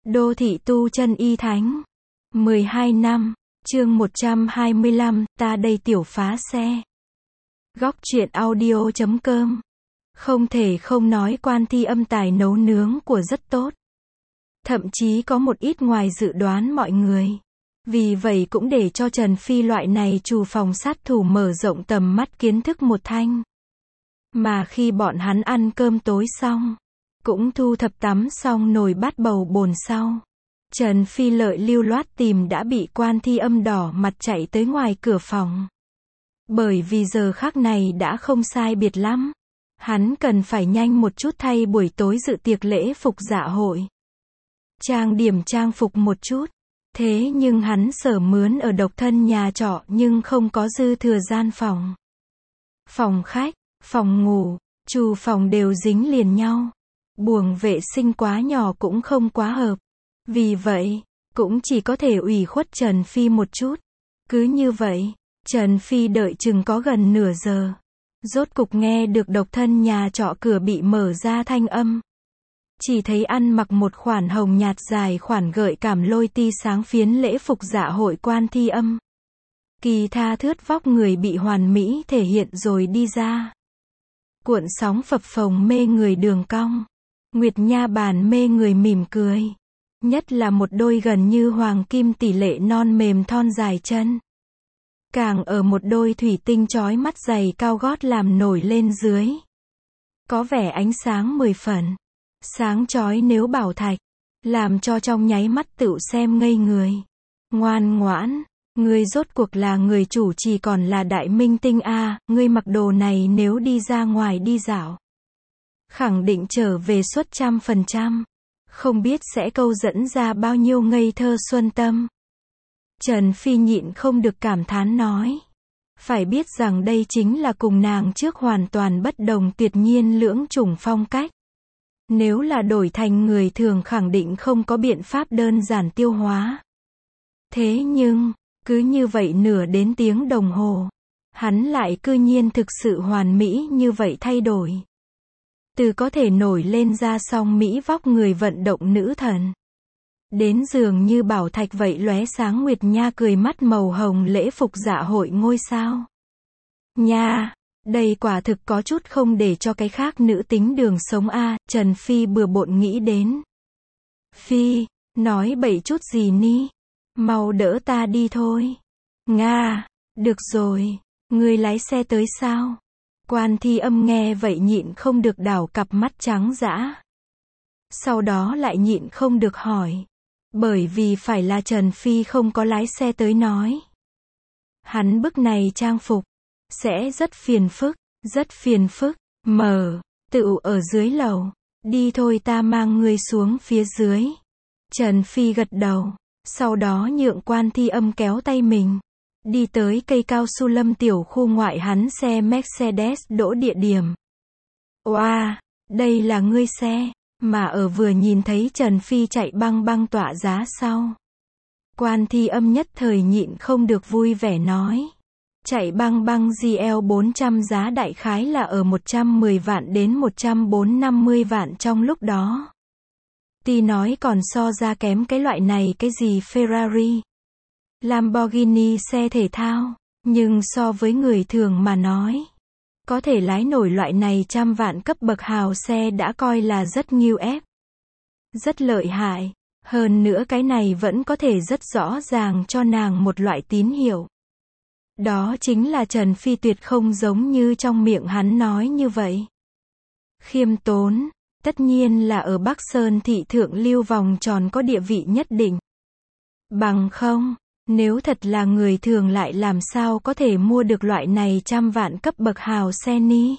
Đô thị tu chân y thánh. 12 năm. Chương 125, ta đây tiểu phá xe. Góc truyện audio.com. Không thể không nói Quan Thi Âm tài nấu nướng của rất tốt. Thậm chí có một ít ngoài dự đoán mọi người. Vì vậy cũng để cho Trần Phi loại này trù phòng sát thủ mở rộng tầm mắt kiến thức một thanh. Mà khi bọn hắn ăn cơm tối xong, cũng thu thập tắm xong nồi bát bầu bồn sau, Trần Phi lợi lưu loát tìm đã bị Quan Thi Âm đỏ mặt chạy tới ngoài cửa phòng. Bởi vì giờ khắc này đã không sai biệt lắm. Hắn cần phải nhanh một chút thay buổi tối dự tiệc lễ phục dạ hội. Trang điểm trang phục một chút. Thế nhưng hắn sở mướn ở độc thân nhà trọ nhưng không có dư thừa gian phòng. Phòng khách, phòng ngủ, trù phòng đều dính liền nhau. Buồng vệ sinh quá nhỏ cũng không quá hợp. Vì vậy, cũng chỉ có thể ủy khuất Trần Phi một chút. Cứ như vậy, Trần Phi đợi chừng có gần nửa giờ. Rốt cục nghe được độc thân nhà trọ cửa bị mở ra thanh âm. Chỉ thấy ăn mặc một khoản hồng nhạt dài khoản gợi cảm lôi ti sáng phiến lễ phục dạ hội Quan Thi Âm. Kỳ tha thướt vóc người bị hoàn mỹ thể hiện rồi đi ra. Cuộn sóng phập phồng mê người đường cong. Nguyệt nha bàn mê người mỉm cười. Nhất là một đôi gần như hoàng kim tỷ lệ non mềm thon dài chân. Càng ở một đôi thủy tinh chói mắt giày cao gót làm nổi lên dưới. Có vẻ ánh sáng 10 phần. Sáng chói nếu bảo thạch. Làm cho trong nháy mắt tựu xem ngây người. Ngoan ngoãn. Ngươi rốt cuộc là người chủ trì còn là đại minh tinh a, ngươi mặc đồ này nếu đi ra ngoài đi dạo. Khẳng định trở về suất 100%. Không biết sẽ câu dẫn ra bao nhiêu ngây thơ xuân tâm. Trần Phi nhịn không được cảm thán nói. Phải biết rằng đây chính là cùng nàng trước hoàn toàn bất đồng tuyệt nhiên lưỡng chủng phong cách. Nếu là đổi thành người thường khẳng định không có biện pháp đơn giản tiêu hóa. Thế nhưng, cứ như vậy nửa đến tiếng đồng hồ, hắn lại cư nhiên thực sự hoàn mỹ như vậy thay đổi. Từ có thể nổi lên ra song mỹ vóc người vận động nữ thần. Đến dường như bảo thạch vậy lóe sáng nguyệt nha cười mắt màu hồng lễ phục dạ hội ngôi sao. Nha, đây quả thực có chút không để cho cái khác nữ tính đường sống a, Trần Phi bừa bộn nghĩ đến. Phi, nói bậy chút gì ni? Mau đỡ ta đi thôi. Nga, được rồi, ngươi lái xe tới sao? Quan Thi Âm nghe vậy nhịn không được đảo cặp mắt trắng dã. Sau đó lại nhịn không được hỏi. Bởi vì phải là Trần Phi không có lái xe tới nói. Hắn bức này trang phục. Sẽ rất phiền phức, rất phiền phức. Tựu ở dưới lầu. Đi thôi ta mang ngươi xuống phía dưới. Trần Phi gật đầu. Sau đó nhượng Quan Thi Âm kéo tay mình. Đi tới cây cao su lâm tiểu khu ngoại hắn xe Mercedes đỗ địa điểm. Oa, đây là ngươi xe. Mà ở vừa nhìn thấy Trần Phi chạy băng băng tọa giá sau. Quan Thi Âm nhất thời nhịn không được vui vẻ nói. Chạy băng băng GL 400 giá đại khái là ở 110 vạn đến 150 vạn trong lúc đó. Ti nói còn so ra kém cái loại này cái gì Ferrari, Lamborghini xe thể thao, nhưng so với người thường mà nói, có thể lái nổi loại này trăm vạn cấp bậc hào xe đã coi là rất nghiêu ép. Rất lợi hại. Hơn nữa cái này vẫn có thể rất rõ ràng cho nàng một loại tín hiệu. Đó chính là Trần Phi tuyệt không giống như trong miệng hắn nói như vậy. Khiêm tốn, tất nhiên là ở Bắc Sơn thị thượng lưu vòng tròn có địa vị nhất định. Bằng không, nếu thật là người thường lại làm sao có thể mua được loại này trăm vạn cấp bậc hào xe ni.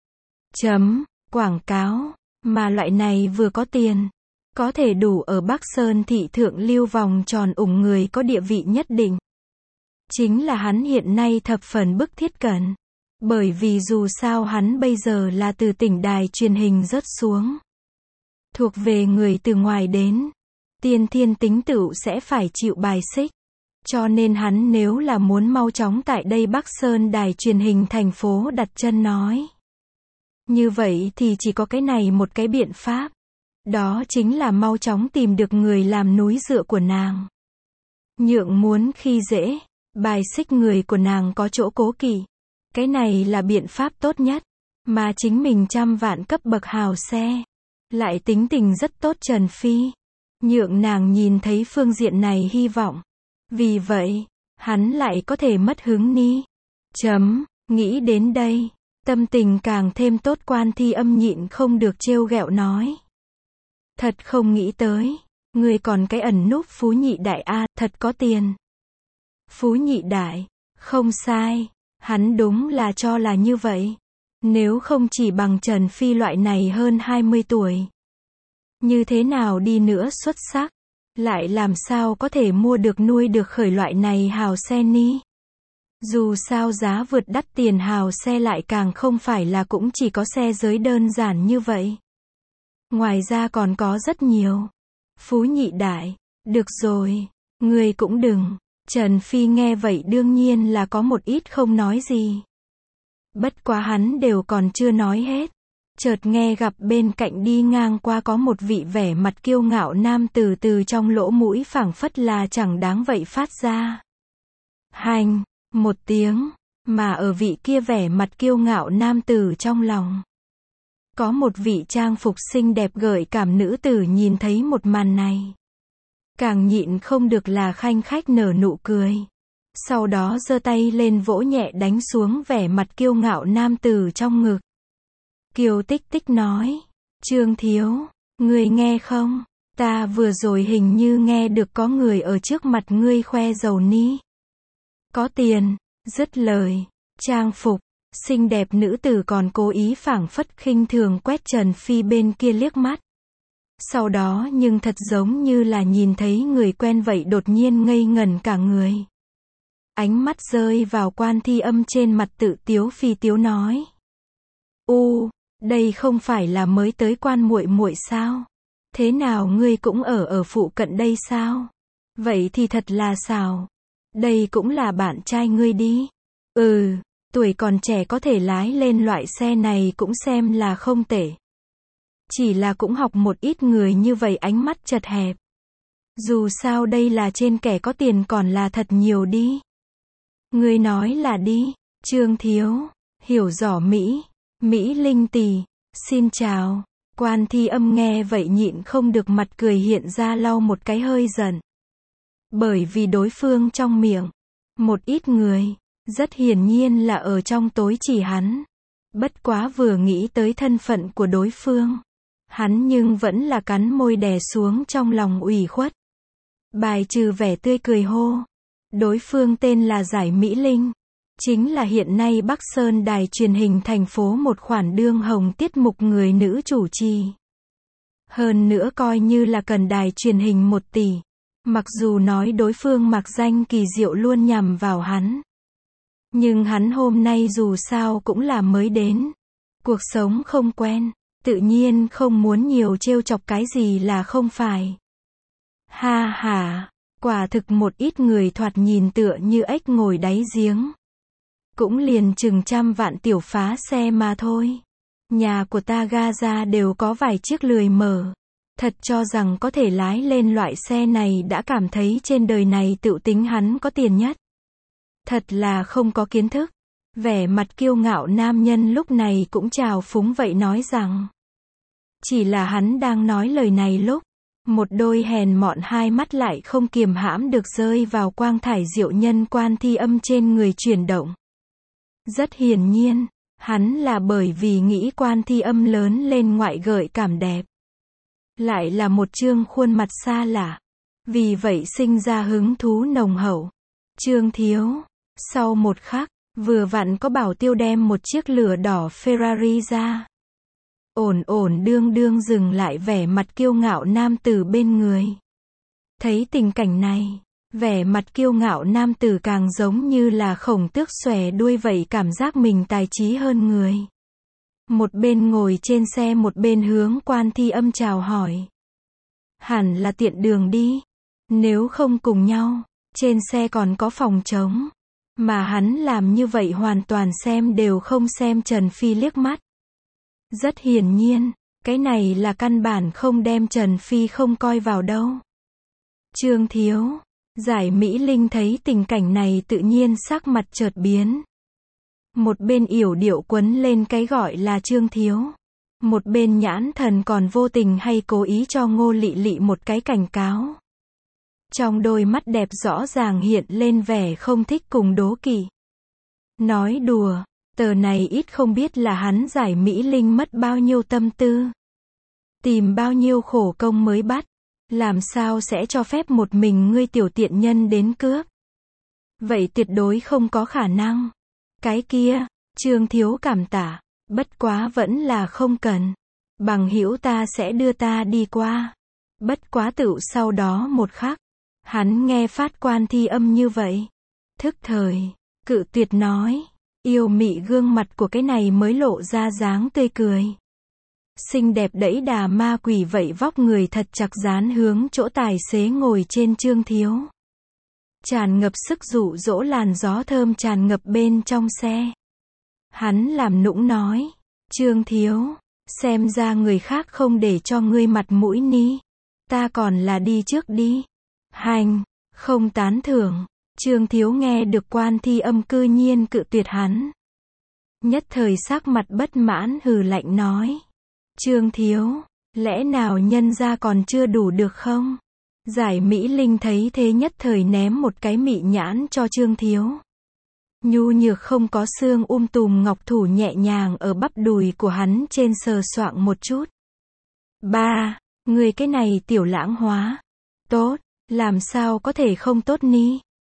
Quảng cáo, mà loại này vừa có tiền, có thể đủ ở Bắc Sơn thị thượng lưu vòng tròn ủng người có địa vị nhất định. Chính là hắn hiện nay thập phần bức thiết cần. Bởi vì dù sao hắn bây giờ là từ tỉnh đài truyền hình rớt xuống. Thuộc về người từ ngoài đến. Tiên thiên tính tựu sẽ phải chịu bài xích. Cho nên hắn nếu là muốn mau chóng tại đây Bắc Sơn đài truyền hình thành phố đặt chân nói. Như vậy thì chỉ có cái này một cái biện pháp. Đó chính là mau chóng tìm được người làm núi dựa của nàng. Nhượng muốn khi dễ, bài xích người của nàng có chỗ cố kỵ. Cái này là biện pháp tốt nhất. Mà chính mình trăm vạn cấp bậc hào xe. Lại tính tình rất tốt Trần Phi. Nhượng nàng nhìn thấy phương diện này hy vọng. Vì vậy, hắn lại có thể mất hứng ni. Nghĩ đến đây, tâm tình càng thêm tốt Quan Thi Âm nhịn không được trêu ghẹo nói. Thật không nghĩ tới, người còn cái ẩn núp Phú Nhị Đại a, thật có tiền. Phú Nhị Đại, không sai, hắn đúng là cho là như vậy. Nếu không chỉ bằng Trần Phi loại này hơn 20 tuổi. Như thế nào đi nữa xuất sắc, lại làm sao có thể mua được nuôi được khởi loại này hào xe ni. Dù sao giá vượt đắt tiền hào xe lại càng không phải là cũng chỉ có xe giới đơn giản như vậy. Ngoài ra còn có rất nhiều. Phú Nhị Đại, được rồi, người cũng đừng. Trần Phi nghe vậy đương nhiên là có một ít không nói gì. Bất quá hắn đều còn chưa nói hết. Chợt nghe gặp bên cạnh đi ngang qua có một vị vẻ mặt kiêu ngạo nam tử từ trong lỗ mũi phảng phất là chẳng đáng vậy phát ra. Hành, một tiếng, mà ở vị kia vẻ mặt kiêu ngạo nam tử trong lòng. Có một vị trang phục xinh đẹp gợi cảm nữ tử nhìn thấy một màn này. Càng nhịn không được là khanh khách nở nụ cười. Sau đó giơ tay lên vỗ nhẹ đánh xuống vẻ mặt kiêu ngạo nam tử trong ngực. Kiều Tích Tích nói, Trương Thiếu, ngươi nghe không? Ta vừa rồi hình như nghe được có người ở trước mặt ngươi khoe dầu ni. Có tiền, dứt lời, trang phục, xinh đẹp nữ tử còn cố ý phảng phất khinh thường quét Trần Phi bên kia liếc mắt. Sau đó nhưng thật giống như là nhìn thấy người quen vậy đột nhiên ngây ngẩn cả người. Ánh mắt rơi vào Quan Thi Âm trên mặt tự tiếu phi tiếu nói. Đây không phải là mới tới Quan muội muội sao? Thế nào ngươi cũng ở phụ cận đây sao? Vậy thì thật là xào. Đây cũng là bạn trai ngươi đi. Tuổi còn trẻ có thể lái lên loại xe này cũng xem là không tệ. Chỉ là cũng học một ít người như vậy ánh mắt chật hẹp. Dù sao đây là trên kẻ có tiền còn là thật nhiều đi. Ngươi nói là đi, Trương Thiếu, hiểu rõ Mỹ Linh tỷ, xin chào. Quan Thi Âm nghe vậy nhịn không được mặt cười hiện ra lau một cái hơi giận. Bởi vì đối phương trong miệng, một ít người, rất hiển nhiên là ở trong tối chỉ hắn. Bất quá vừa nghĩ tới thân phận của đối phương, hắn nhưng vẫn là cắn môi đè xuống trong lòng ủy khuất. Bài trừ vẻ tươi cười hô. Đối phương tên là Giải Mỹ Linh. Chính là hiện nay Bắc Sơn đài truyền hình thành phố một khoản đương hồng tiết mục người nữ chủ trì. Hơn nữa coi như là cần đài truyền hình 1 tỷ. Mặc dù nói đối phương mặc danh kỳ diệu luôn nhằm vào hắn. Nhưng hắn hôm nay dù sao cũng là mới đến. Cuộc sống không quen. Tự nhiên không muốn nhiều trêu chọc cái gì là không phải. Ha ha, quả thực một ít người thoạt nhìn tựa như ếch ngồi đáy giếng. Cũng liền chừng trăm vạn tiểu phá xe mà thôi. Nhà của ta Gaza đều có vài chiếc lười mở. Thật cho rằng có thể lái lên loại xe này đã cảm thấy trên đời này tự tính hắn có tiền nhất. Thật là không có kiến thức. Vẻ mặt kiêu ngạo nam nhân lúc này cũng trào phúng vậy nói rằng. Chỉ là hắn đang nói lời này lúc, một đôi hèn mọn hai mắt lại không kiềm hãm được rơi vào quang thải diệu nhân Quan Thi Âm trên người chuyển động. Rất hiển nhiên, hắn là bởi vì nghĩ Quan Thi Âm lớn lên ngoại gợi cảm đẹp. Lại là một trương khuôn mặt xa lạ. Vì vậy sinh ra hứng thú nồng hậu. Trương Thiếu. Sau một khắc, vừa vặn có bảo tiêu đem một chiếc lửa đỏ Ferrari ra. Ổn đương dừng lại vẻ mặt kiêu ngạo nam tử bên người. Thấy tình cảnh này, vẻ mặt kiêu ngạo nam tử càng giống như là khổng tước xòe đuôi vậy cảm giác mình tài trí hơn người. Một bên ngồi trên xe một bên hướng Quan Thi Âm chào hỏi. Hẳn là tiện đường đi. Nếu không cùng nhau, trên xe còn có phòng trống. Mà hắn làm như vậy hoàn toàn xem đều không xem Trần Phi liếc mắt. Rất hiển nhiên, Cái này là căn bản không đem Trần Phi không coi vào đâu. Trương Thiếu. Giải Mỹ Linh thấy tình cảnh này tự nhiên sắc mặt chợt biến. Một bên yểu điệu quấn lên cái gọi là Trương Thiếu. Một bên nhãn thần còn vô tình hay cố ý cho Ngô Lị Lị một cái cảnh cáo. Trong đôi mắt đẹp rõ ràng hiện lên vẻ không thích cùng đố kỵ. Nói đùa, tờ này ít không biết là hắn Giải Mỹ Linh mất bao nhiêu tâm tư. Tìm bao nhiêu khổ công mới bắt. Làm sao sẽ cho phép một mình ngươi tiểu tiện nhân đến cướp. Vậy tuyệt đối không có khả năng. Cái kia, Trương Thiếu cảm tạ, bất quá vẫn là không cần. Bằng hữu ta sẽ đưa ta đi qua. Bất quá tựu sau đó một khắc. Hắn nghe phát Quan Thi Âm như vậy. Thức thời, cự tuyệt nói. Yêu mị gương mặt của cái này mới lộ ra dáng tươi cười. Xinh đẹp đẫy đà ma quỷ vậy vóc người thật chặt dán hướng chỗ tài xế ngồi trên Trương Thiếu. Tràn ngập sức dụ dỗ làn gió thơm tràn ngập bên trong xe. Hắn làm nũng nói. Trương Thiếu, xem ra người khác không để cho ngươi mặt mũi ni. Ta còn là đi trước đi. Hành, không tán thưởng. Trương Thiếu nghe được Quan Thi Âm cư nhiên cự tuyệt hắn. Nhất thời sắc mặt bất mãn hừ lạnh nói. Trương Thiếu, lẽ nào nhân gia còn chưa đủ được không? Giải Mỹ Linh thấy thế nhất thời ném một cái mị nhãn cho Trương Thiếu. Nhu nhược không có xương tùm ngọc thủ nhẹ nhàng ở bắp đùi của hắn trên sờ soạng một chút. Ba, người cái này tiểu lãng hóa. Tốt, làm sao có thể không tốt ni?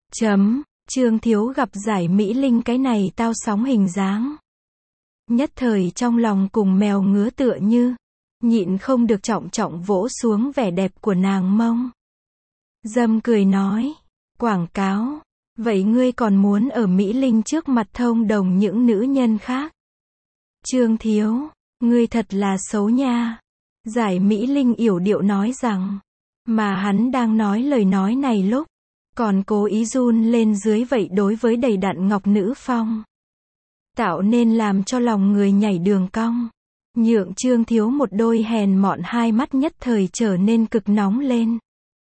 Trương Thiếu gặp Giải Mỹ Linh cái này tao sóng hình dáng. Nhất thời trong lòng cùng mèo ngứa tựa như. Nhịn không được trọng trọng vỗ xuống vẻ đẹp của nàng mông. Dâm cười nói. Quảng cáo. Vậy ngươi còn muốn ở Mỹ Linh trước mặt thông đồng những nữ nhân khác? Trương Thiếu. Ngươi thật là xấu nha. Giải Mỹ Linh yểu điệu nói rằng. Mà hắn đang nói lời nói này lúc. Còn cố ý run lên dưới vậy đối với đầy đặn ngọc nữ phong. Tạo nên làm cho lòng người nhảy đường cong. Nhượng Trương Thiếu một đôi hèn mọn hai mắt nhất thời trở nên cực nóng lên.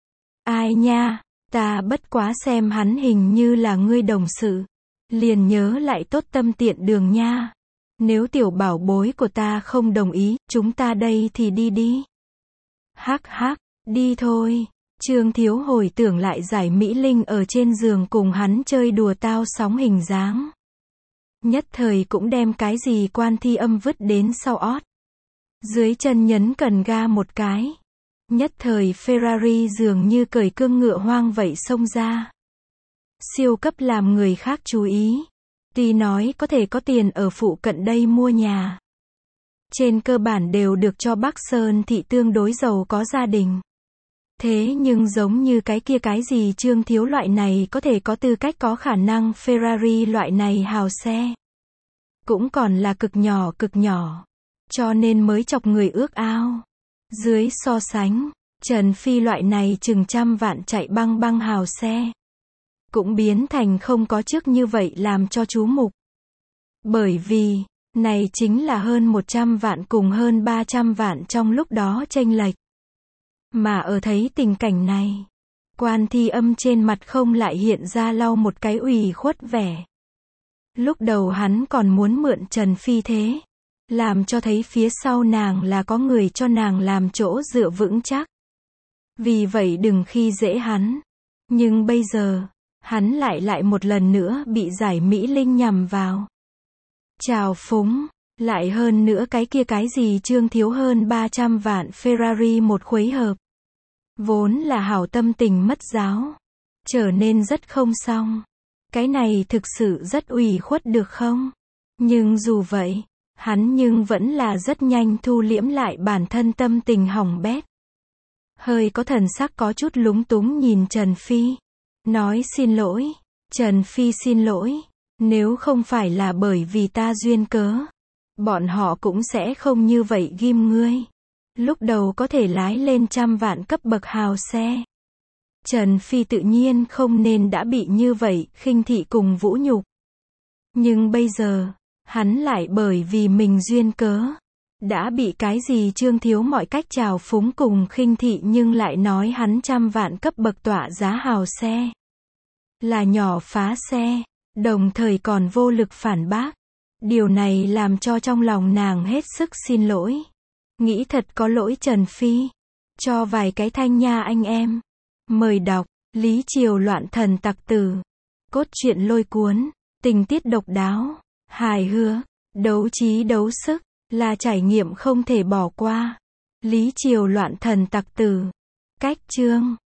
Ai nha, ta bất quá xem hắn hình như là ngươi đồng sự. Liền nhớ lại tốt tâm tiện đường nha. Nếu tiểu bảo bối của ta không đồng ý, chúng ta đây thì đi đi. Hắc hắc, đi thôi. Trương Thiếu hồi tưởng lại Giải Mỹ Linh ở trên giường cùng hắn chơi đùa tao sóng hình dáng. Nhất thời cũng đem cái gì Quan Thi Âm vứt đến sau ót. Dưới chân nhấn cần ga một cái. Nhất thời Ferrari dường như cởi cương ngựa hoang vậy xông ra. Siêu cấp làm người khác chú ý. Tuy nói có thể có tiền ở phụ cận đây mua nhà. Trên cơ bản đều được cho Bắc Sơn thị tương đối giàu có gia đình. Thế nhưng giống như cái kia cái gì Trương Thiếu loại này có thể có tư cách có khả năng Ferrari loại này hào xe. Cũng còn là cực nhỏ. Cho nên mới chọc người ước ao. Dưới so sánh, Trần Phi loại này chừng trăm vạn chạy băng hào xe. Cũng biến thành không có trước như vậy làm cho chú mục. Bởi vì, này chính là hơn 100 vạn cùng hơn 300 vạn trong lúc đó chênh lệch. Mà ở thấy tình cảnh này, Quan Thi Âm trên mặt không lại hiện ra lau một cái ủy khuất vẻ. Lúc đầu hắn còn muốn mượn Trần Phi thế, làm cho thấy phía sau nàng là có người cho nàng làm chỗ dựa vững chắc. Vì vậy đừng khi dễ hắn. Nhưng bây giờ, hắn lại một lần nữa bị Giải Mỹ Linh nhằm vào. Chào phúng, lại hơn nữa cái kia cái gì Trương Thiếu hơn 300 vạn Ferrari một khuấy hợp. Vốn là hảo tâm tình mất giáo. Trở nên rất không xong. Cái này thực sự rất ủy khuất được không? Nhưng dù vậy, hắn nhưng vẫn là rất nhanh thu liễm lại bản thân tâm tình hỏng bét. Hơi có thần sắc có chút lúng túng nhìn Trần Phi. Nói xin lỗi. Trần Phi xin lỗi. Nếu không phải là bởi vì ta duyên cớ, bọn họ cũng sẽ không như vậy ghim ngươi. Lúc đầu có thể lái lên trăm vạn cấp bậc hào xe. Trần Phi tự nhiên không nên đã bị như vậy khinh thị cùng vũ nhục. Nhưng bây giờ, hắn lại bởi vì mình duyên cớ, Đã bị cái gì Trương Thiếu mọi cách trào phúng cùng khinh thị nhưng lại nói hắn trăm vạn cấp bậc tọa giá hào xe. Là nhỏ phá xe. Đồng thời còn vô lực phản bác. Điều này làm cho trong lòng nàng hết sức xin lỗi. Nghĩ thật có lỗi Trần Phi. Cho vài cái thanh nha anh em. Mời đọc. Lý Triều loạn thần tặc tử. Cốt truyện lôi cuốn. Tình tiết độc đáo. Hài hước. Đấu trí đấu sức. Là trải nghiệm không thể bỏ qua. Lý Triều loạn thần tặc tử. Cách chương.